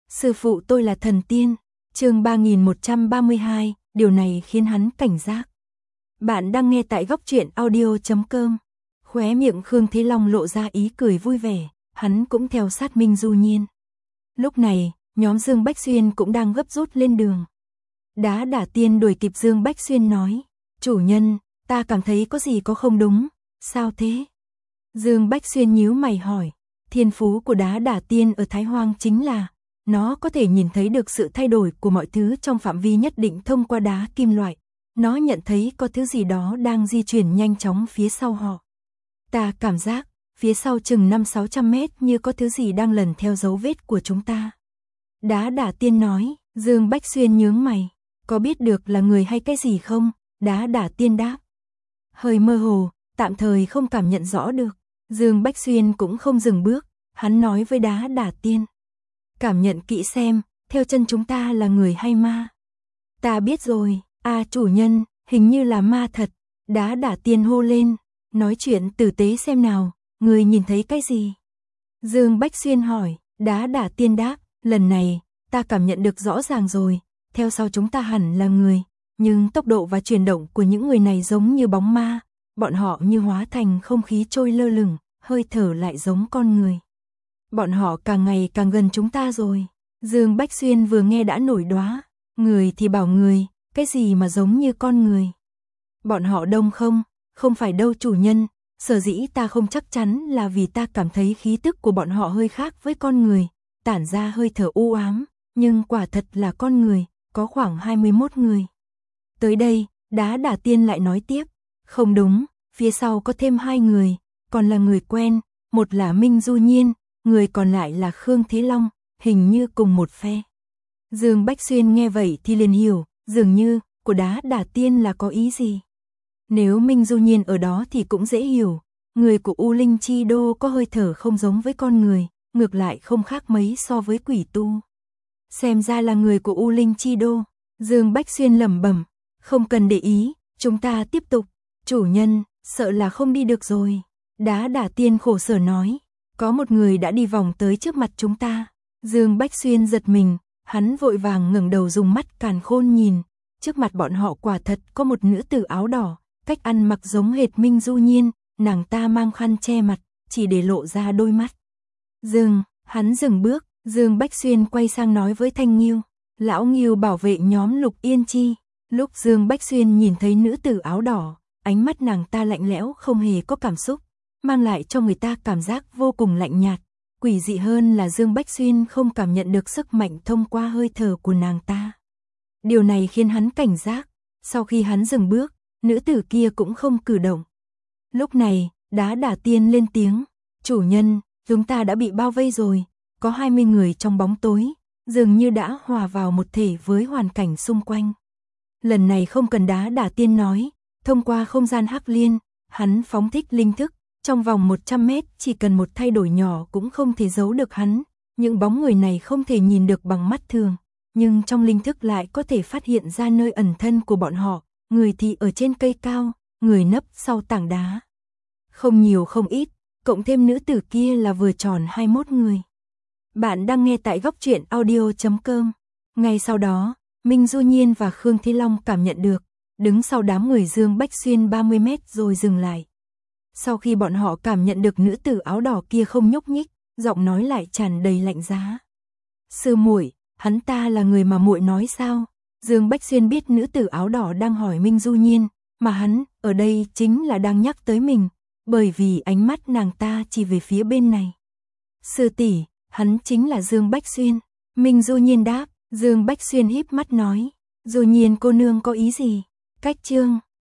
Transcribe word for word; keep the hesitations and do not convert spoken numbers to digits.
Sư phụ tôi là thần tiên. Chương ba nghìn một trăm ba mươi hai, điều này khiến hắn cảnh giác. Bạn đang nghe tại góc truyện audio chấm com. Khóe miệng Khương Thế Long lộ ra ý cười vui vẻ, hắn cũng theo sát Minh Du Nhiên. Lúc này, nhóm Dương Bách Xuyên cũng đang gấp rút lên đường. Đá Đả Tiên đuổi kịp Dương Bách Xuyên nói, chủ nhân, ta cảm thấy có gì có không đúng, sao thế? Dương Bách Xuyên nhíu mày hỏi, thiên phú của Đá Đả Tiên ở Thái Hoang chính là, nó có thể nhìn thấy được sự thay đổi của mọi thứ trong phạm vi nhất định thông qua đá kim loại. Nó nhận thấy có thứ gì đó đang di chuyển nhanh chóng phía sau họ. Ta cảm giác, phía sau chừng năm sáu trăm mét như có thứ gì đang lần theo dấu vết của chúng ta. Đá Đả Tiên nói, Dương Bách Xuyên nhướng mày, có biết được là người hay cái gì không? Đá Đả Tiên đáp. Hơi mơ hồ, tạm thời không cảm nhận rõ được. Dương Bách Xuyên cũng không dừng bước, hắn nói với Đá Đả Tiên. Cảm nhận kỹ xem, theo chân chúng ta là người hay ma? Ta biết rồi, à chủ nhân, hình như là ma thật. Đá Đả Tiên hô lên, nói chuyện tử tế xem nào, người nhìn thấy cái gì? Dương Bách Xuyên hỏi, Đá Đả Tiên đáp, lần này, ta cảm nhận được rõ ràng rồi, theo sau chúng ta hẳn là người, nhưng tốc độ và chuyển động của những người này giống như bóng ma, bọn họ như hóa thành không khí trôi lơ lửng, hơi thở lại giống con người. Bọn họ càng ngày càng gần chúng ta rồi. Dương Bách Xuyên vừa nghe đã nổi đoá, người thì bảo người, cái gì mà giống như con người. Bọn họ đông không? Không phải đâu chủ nhân, sở dĩ ta không chắc chắn là vì ta cảm thấy khí tức của bọn họ hơi khác với con người, tản ra hơi thở u ám, nhưng quả thật là con người, có khoảng hai mươi mốt người. Tới đây, Đá Đả Tiên lại nói tiếp, không đúng, phía sau có thêm hai người, còn là người quen, một là Minh Du Nhiên, người còn lại là Khương Thế Long, hình như cùng một phe. Dương Bách Xuyên nghe vậy thì liền hiểu, dường như, của Đá Đả Tiên là có ý gì. Nếu Minh Du Nhiên ở đó thì cũng dễ hiểu, người của U Linh Chi Đô có hơi thở không giống với con người, ngược lại không khác mấy so với quỷ tu. Xem ra là người của U Linh Chi Đô. Dương Bách Xuyên lẩm bẩm, không cần để ý, chúng ta tiếp tục. Chủ nhân, sợ là không đi được rồi. Đá Đả Tiên khổ sở nói, có một người đã đi vòng tới trước mặt chúng ta. Dương Bách Xuyên giật mình, hắn vội vàng ngẩng đầu dùng mắt càn khôn nhìn, trước mặt bọn họ quả thật có một nữ tử áo đỏ, cách ăn mặc giống hệt Minh Du Nhiên, nàng ta mang khăn che mặt, chỉ để lộ ra đôi mắt. Dừng, hắn dừng bước, Dương Bách Xuyên quay sang nói với Thanh Nghiêu, lão Nghiêu bảo vệ nhóm Lục Yên Chi. Lúc Dương Bách Xuyên nhìn thấy nữ tử áo đỏ, ánh mắt nàng ta lạnh lẽo không hề có cảm xúc, mang lại cho người ta cảm giác vô cùng lạnh nhạt. Quỷ dị hơn là Dương Bách Xuyên không cảm nhận được sức mạnh thông qua hơi thở của nàng ta. Điều này khiến hắn cảnh giác, sau khi hắn dừng bước, nữ tử kia cũng không cử động. Lúc này, Đá Đả Tiên lên tiếng, chủ nhân, chúng ta đã bị bao vây rồi, có hai mươi người trong bóng tối, dường như đã hòa vào một thể với hoàn cảnh xung quanh. Lần này không cần Đá Đả Tiên nói, thông qua không gian hắc liên, hắn phóng thích linh thức, trong vòng một trăm mét chỉ cần một thay đổi nhỏ cũng không thể giấu được hắn. Những bóng người này không thể nhìn được bằng mắt thường, nhưng trong linh thức lại có thể phát hiện ra nơi ẩn thân của bọn họ, người thì ở trên cây cao, người nấp sau tảng đá. Không nhiều không ít, cộng thêm nữ tử kia là vừa tròn hai mươi mốt người. Bạn đang nghe tại góc truyện audio chấm com. Ngay sau đó, Minh Du Nhiên và Khương Thế Long cảm nhận được, đứng sau đám người Dương Bách Xuyên ba mươi mét rồi dừng lại. Sau khi bọn họ cảm nhận được nữ tử áo đỏ kia không nhúc nhích, giọng nói lại tràn đầy lạnh giá. Sư muội, hắn ta là người mà muội nói sao? Dương Bách Xuyên biết nữ tử áo đỏ đang hỏi Minh Du Nhiên, mà hắn ở đây chính là đang nhắc tới mình, bởi vì ánh mắt nàng ta chỉ về phía bên này. Sư tỷ, hắn chính là Dương Bách Xuyên. Minh Du Nhiên đáp. Dương Bách Xuyên híp mắt nói, Du Nhiên cô nương có ý gì? Cách chương